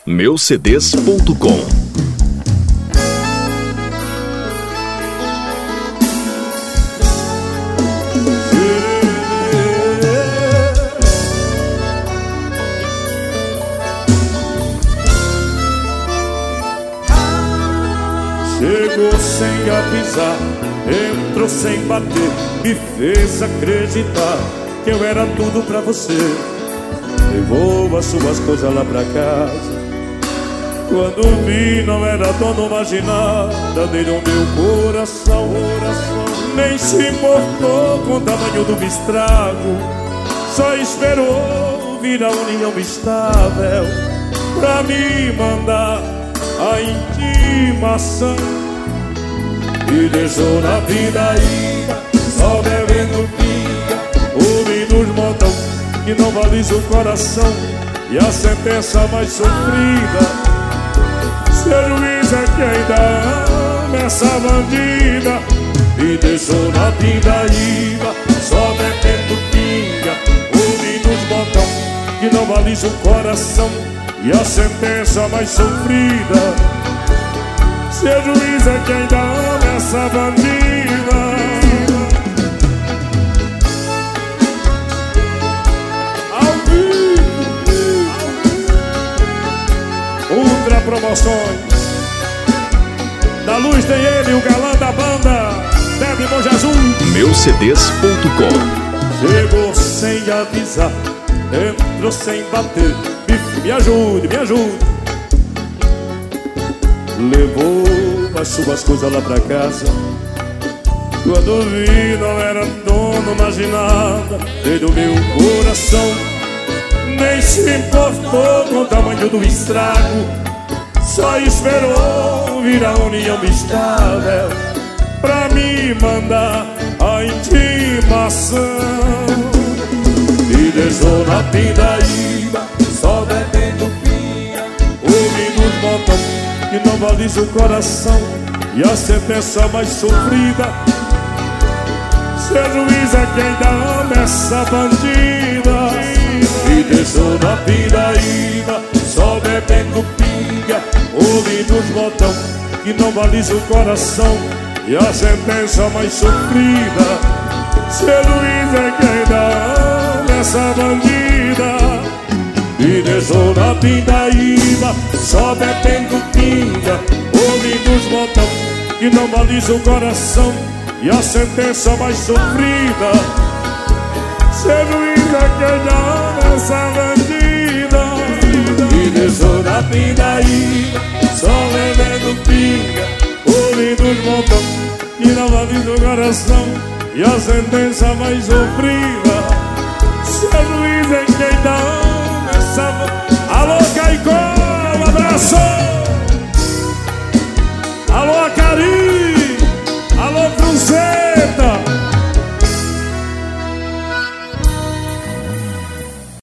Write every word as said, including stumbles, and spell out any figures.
meu c d s ponto com. Chegou sem avisar, entrou sem bater, me fez acreditar que eu era tudo pra você. Levou as suas coisas lá pra casa. Quando vi, não era dono mais de nada, nem do meu coração, coração. Nem se importou com o tamanho do estrago, só esperou vir a união estável pra me mandar a intimação. E deixou na vida aí, só bebendo pinga, ouvindo os montão que não baliza o coração. E a sentença mais sofrida, seu juiz é que ainda ama essa bandida. E deixou na pindaíba, só bebendo pinga, ouvindo os montão que não baliza o coração. E a sentença mais sofrida, seu juiz é que ainda ama essa bandida. Ao vivo, Ultra Promoções. Da luz tem ele, o galã da banda, Deb Monte Azul. meu c d s ponto com. Chegou sem avisar, entrou sem bater, me ajude, me ajude. Levou as suas coisas lá pra casa. Quando vi, não era dono mais de nada, nem do meu coração. Nem se importou com o tamanho do estrago, só esperou vir a união estável pra me mandar a intimação. E deixou na pindaíba, só bebendo pinga, ouvindo os montão que não baliza o coração. E a sentença mais sofrida, seu juiz é que ainda ama essa bandida. E deixou na pindaíba, só bebendo pinga, ouvindo os montão que não baliza o coração. E a sentença mais sofrida, seu juiz é que ainda ama essa bandida. E deixou na pindaíba, só bebendo pinga, ouvindo os montão que não baliza o coração. E a sentença mais sofrida, seu juiz é que ainda ama essa bandida. E deixou na pindaíba, só bebendo pinga, ouvindo os montão que não baliza o coração. E a sentença mais sofrida, seu juiz é que ainda ama